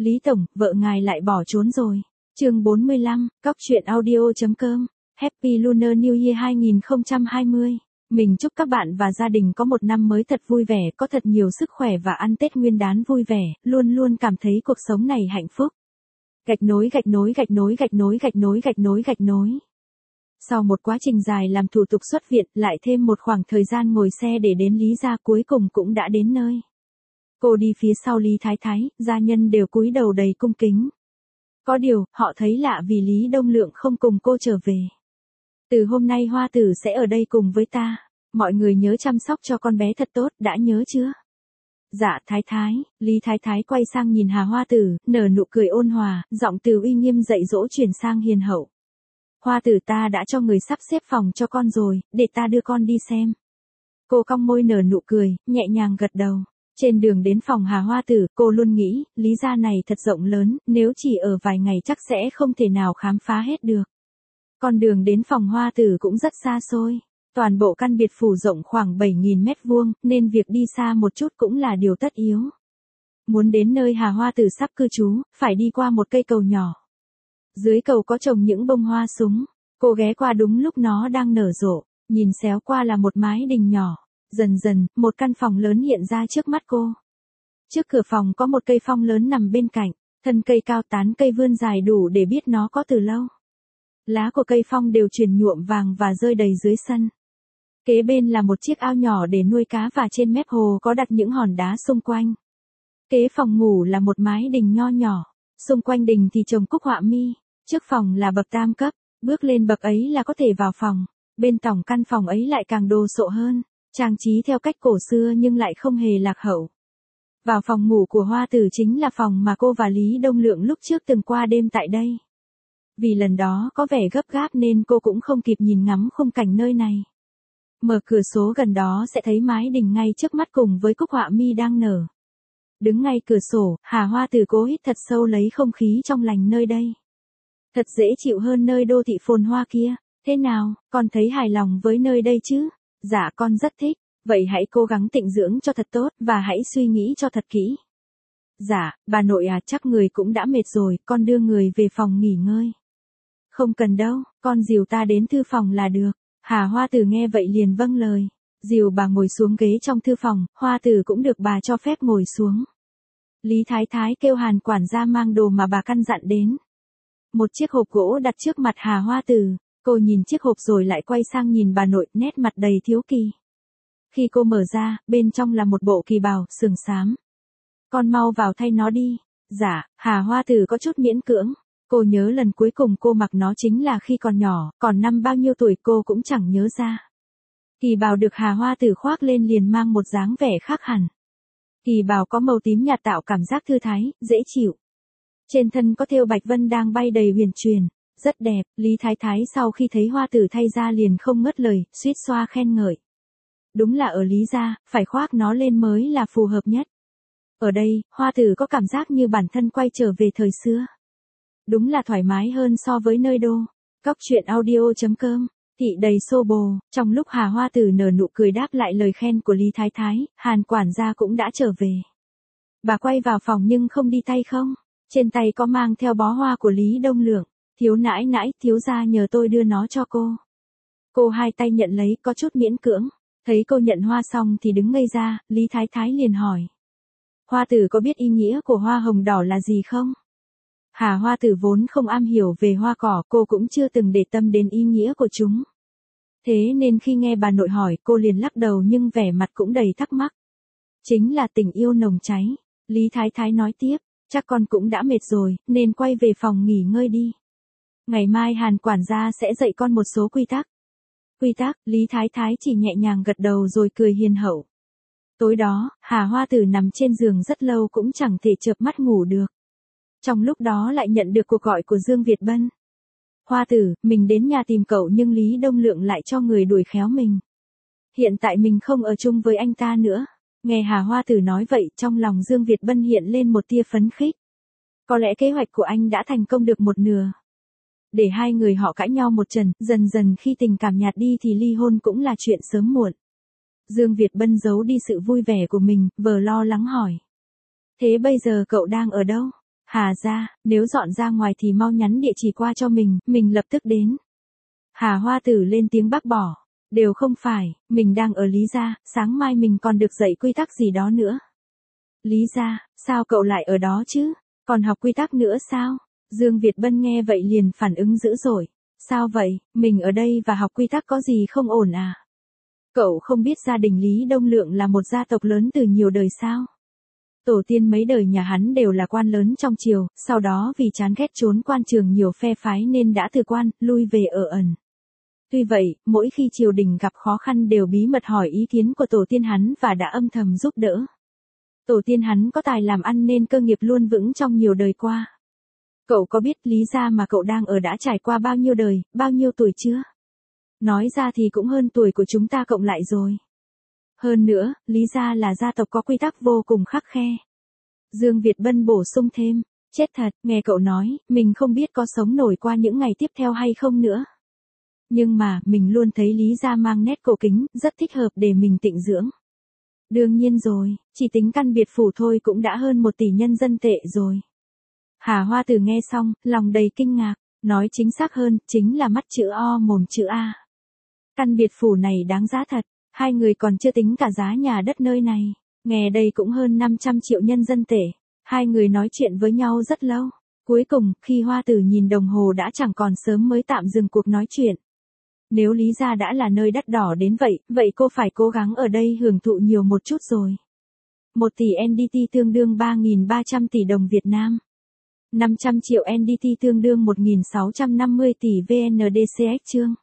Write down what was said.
Lý Tổng, vợ ngài lại bỏ trốn rồi. Chương 45, cóc.audio.com, Happy Lunar New Year 2020. Mình chúc các bạn và gia đình có một năm mới thật vui vẻ, có thật nhiều sức khỏe và ăn Tết Nguyên đán vui vẻ, luôn luôn cảm thấy cuộc sống này hạnh phúc. Gạch nối gạch nối gạch nối gạch nối gạch nối gạch nối gạch nối. Sau một quá trình dài làm thủ tục xuất viện, lại thêm một khoảng thời gian ngồi xe để đến Lý gia, cuối cùng cũng đã đến nơi. Cô đi phía sau Lý Thái Thái, gia nhân đều cúi đầu đầy cung kính. Có điều, họ thấy lạ vì Lý Đông Lượng không cùng cô trở về. Từ hôm nay Hoa Tử sẽ ở đây cùng với ta. Mọi người nhớ chăm sóc cho con bé thật tốt, đã nhớ chưa? Dạ Thái Thái. Lý Thái Thái quay sang nhìn Hà Hoa Tử, nở nụ cười ôn hòa, giọng từ uy nghiêm dạy dỗ chuyển sang hiền hậu. Hoa Tử, ta đã cho người sắp xếp phòng cho con rồi, để ta đưa con đi xem. Cô cong môi nở nụ cười, nhẹ nhàng gật đầu. Trên đường đến phòng Hà Hoa Tử, cô luôn nghĩ, Lý gia này thật rộng lớn, nếu chỉ ở vài ngày chắc sẽ không thể nào khám phá hết được. Con đường đến phòng Hoa Tử cũng rất xa xôi. Toàn bộ căn biệt phủ rộng khoảng 7.000 mét vuông, nên việc đi xa một chút cũng là điều tất yếu. Muốn đến nơi Hà Hoa Tử sắp cư trú, phải đi qua một cây cầu nhỏ. Dưới cầu có trồng những bông hoa súng. Cô ghé qua đúng lúc nó đang nở rộ, nhìn xéo qua là một mái đình nhỏ. Dần dần, một căn phòng lớn hiện ra trước mắt cô. Trước cửa phòng có một cây phong lớn nằm bên cạnh, thân cây cao, tán cây vươn dài đủ để biết nó có từ lâu. Lá của cây phong đều chuyển nhuộm vàng và rơi đầy dưới sân. Kế bên là một chiếc ao nhỏ để nuôi cá và trên mép hồ có đặt những hòn đá xung quanh. Kế phòng ngủ là một mái đình nho nhỏ, xung quanh đình thì trồng cúc họa mi. Trước phòng là bậc tam cấp, bước lên bậc ấy là có thể vào phòng. Bên tổng căn phòng ấy lại càng đồ sộ hơn, trang trí theo cách cổ xưa nhưng lại không hề lạc hậu. Vào phòng ngủ của Hoa Tử chính là phòng mà cô và Lý Đông Lượng lúc trước từng qua đêm tại đây. Vì lần đó có vẻ gấp gáp nên cô cũng không kịp nhìn ngắm khung cảnh nơi này. Mở cửa sổ gần đó sẽ thấy mái đình ngay trước mắt cùng với cúc họa mi đang nở. Đứng ngay cửa sổ, Hà Hoa Tử cố hít thật sâu lấy không khí trong lành nơi đây. Thật dễ chịu hơn nơi đô thị phồn hoa kia. Thế nào, con thấy hài lòng với nơi đây chứ? Dạ con rất thích, vậy hãy cố gắng tịnh dưỡng cho thật tốt và hãy suy nghĩ cho thật kỹ. Dạ, bà nội à, chắc người cũng đã mệt rồi, con đưa người về phòng nghỉ ngơi. Không cần đâu, con dìu ta đến thư phòng là được. Hà Hoa Tử nghe vậy liền vâng lời. Dìu bà ngồi xuống ghế trong thư phòng, Hoa Tử cũng được bà cho phép ngồi xuống. Lý Thái Thái kêu Hàn quản gia mang đồ mà bà căn dặn đến. Một chiếc hộp gỗ đặt trước mặt Hà Hoa Tử. Cô nhìn chiếc hộp rồi lại quay sang nhìn bà nội, nét mặt đầy thiếu kỳ. Khi cô mở ra, bên trong là một bộ kỳ bào, sườn xám. Con mau vào thay nó đi. Dạ, Hà Hoa Tử có chút miễn cưỡng. Cô nhớ lần cuối cùng cô mặc nó chính là khi còn nhỏ, còn năm bao nhiêu tuổi cô cũng chẳng nhớ ra. Kỳ bào được Hà Hoa Tử khoác lên liền mang một dáng vẻ khác hẳn. Kỳ bào có màu tím nhạt tạo cảm giác thư thái, dễ chịu. Trên thân có thêu bạch vân đang bay đầy huyền truyền. Rất đẹp, Lý Thái Thái sau khi thấy Hoa Tử thay ra liền không ngớt lời, suýt xoa khen ngợi. Đúng là ở Lý gia, phải khoác nó lên mới là phù hợp nhất. Ở đây, Hoa Tử có cảm giác như bản thân quay trở về thời xưa. Đúng là thoải mái hơn so với nơi đô. Cóc.audio.com, thị đầy xô bồ. Trong lúc Hà Hoa Tử nở nụ cười đáp lại lời khen của Lý Thái Thái, Hàn quản gia cũng đã trở về. Bà quay vào phòng nhưng không đi tay không. Trên tay có mang theo bó hoa của Lý Đông Lượng. Thiếu nãi nãi, thiếu gia nhờ tôi đưa nó cho cô. Cô hai tay nhận lấy, có chút miễn cưỡng. Thấy cô nhận hoa xong thì đứng ngây ra, Lý Thái Thái liền hỏi. Hoa Tử có biết ý nghĩa của hoa hồng đỏ là gì không? Hà Hoa Tử vốn không am hiểu về hoa cỏ, cô cũng chưa từng để tâm đến ý nghĩa của chúng. Thế nên khi nghe bà nội hỏi, cô liền lắc đầu nhưng vẻ mặt cũng đầy thắc mắc. Chính là tình yêu nồng cháy. Lý Thái Thái nói tiếp, chắc con cũng đã mệt rồi, nên quay về phòng nghỉ ngơi đi. Ngày mai Hàn quản gia sẽ dạy con một số quy tắc. Quy tắc, Lý Thái Thái chỉ nhẹ nhàng gật đầu rồi cười hiền hậu. Tối đó, Hà Hoa Tử nằm trên giường rất lâu cũng chẳng thể chợp mắt ngủ được. Trong lúc đó lại nhận được cuộc gọi của Dương Việt Bân. Hoa Tử, mình đến nhà tìm cậu nhưng Lý Đông Lượng lại cho người đuổi khéo mình. Hiện tại mình không ở chung với anh ta nữa. Nghe Hà Hoa Tử nói vậy, trong lòng Dương Việt Bân hiện lên một tia phấn khích. Có lẽ kế hoạch của anh đã thành công được một nửa. Để hai người họ cãi nhau một trận, dần dần khi tình cảm nhạt đi thì ly hôn cũng là chuyện sớm muộn. Dương Việt Bân giấu đi sự vui vẻ của mình, vờ lo lắng hỏi. Thế bây giờ cậu đang ở đâu? Hà gia, nếu dọn ra ngoài thì mau nhắn địa chỉ qua cho mình lập tức đến. Hà Hoa Tử lên tiếng bác bỏ. Đều không phải, mình đang ở Lý gia, sáng mai mình còn được dạy quy tắc gì đó nữa. Lý gia, sao cậu lại ở đó chứ? Còn học quy tắc nữa sao? Dương Việt Bân nghe vậy liền phản ứng dữ dội. Sao vậy, mình ở đây và học quy tắc có gì không ổn à? Cậu không biết gia đình Lý Đông Lượng là một gia tộc lớn từ nhiều đời sao? Tổ tiên mấy đời nhà hắn đều là quan lớn trong triều, sau đó vì chán ghét trốn quan trường nhiều phe phái nên đã từ quan, lui về ở ẩn. Tuy vậy, mỗi khi triều đình gặp khó khăn đều bí mật hỏi ý kiến của tổ tiên hắn và đã âm thầm giúp đỡ. Tổ tiên hắn có tài làm ăn nên cơ nghiệp luôn vững trong nhiều đời qua. Cậu có biết Lý gia mà cậu đang ở đã trải qua bao nhiêu đời, bao nhiêu tuổi chưa? Nói ra thì cũng hơn tuổi của chúng ta cộng lại rồi. Hơn nữa, Lý gia là gia tộc có quy tắc vô cùng khắt khe. Dương Việt Bân bổ sung thêm, chết thật, nghe cậu nói, mình không biết có sống nổi qua những ngày tiếp theo hay không nữa. Nhưng mà, mình luôn thấy Lý gia mang nét cổ kính, rất thích hợp để mình tịnh dưỡng. Đương nhiên rồi, chỉ tính căn biệt phủ thôi cũng đã hơn 1 tỷ nhân dân tệ rồi. Hà Hoa Tử nghe xong, lòng đầy kinh ngạc, nói chính xác hơn, chính là mắt chữ O mồm chữ A. Căn biệt phủ này đáng giá thật, hai người còn chưa tính cả giá nhà đất nơi này, nghe đây cũng hơn 500 triệu nhân dân tệ. Hai người nói chuyện với nhau rất lâu, cuối cùng, khi Hoa Tử nhìn đồng hồ đã chẳng còn sớm mới tạm dừng cuộc nói chuyện. Nếu Lý gia đã là nơi đắt đỏ đến vậy, vậy cô phải cố gắng ở đây hưởng thụ nhiều một chút rồi. 1 tỷ NDT tương đương 3.300 tỷ đồng Việt Nam. 500 triệu NDT tương đương 1.650 tỷ VNDCX chương.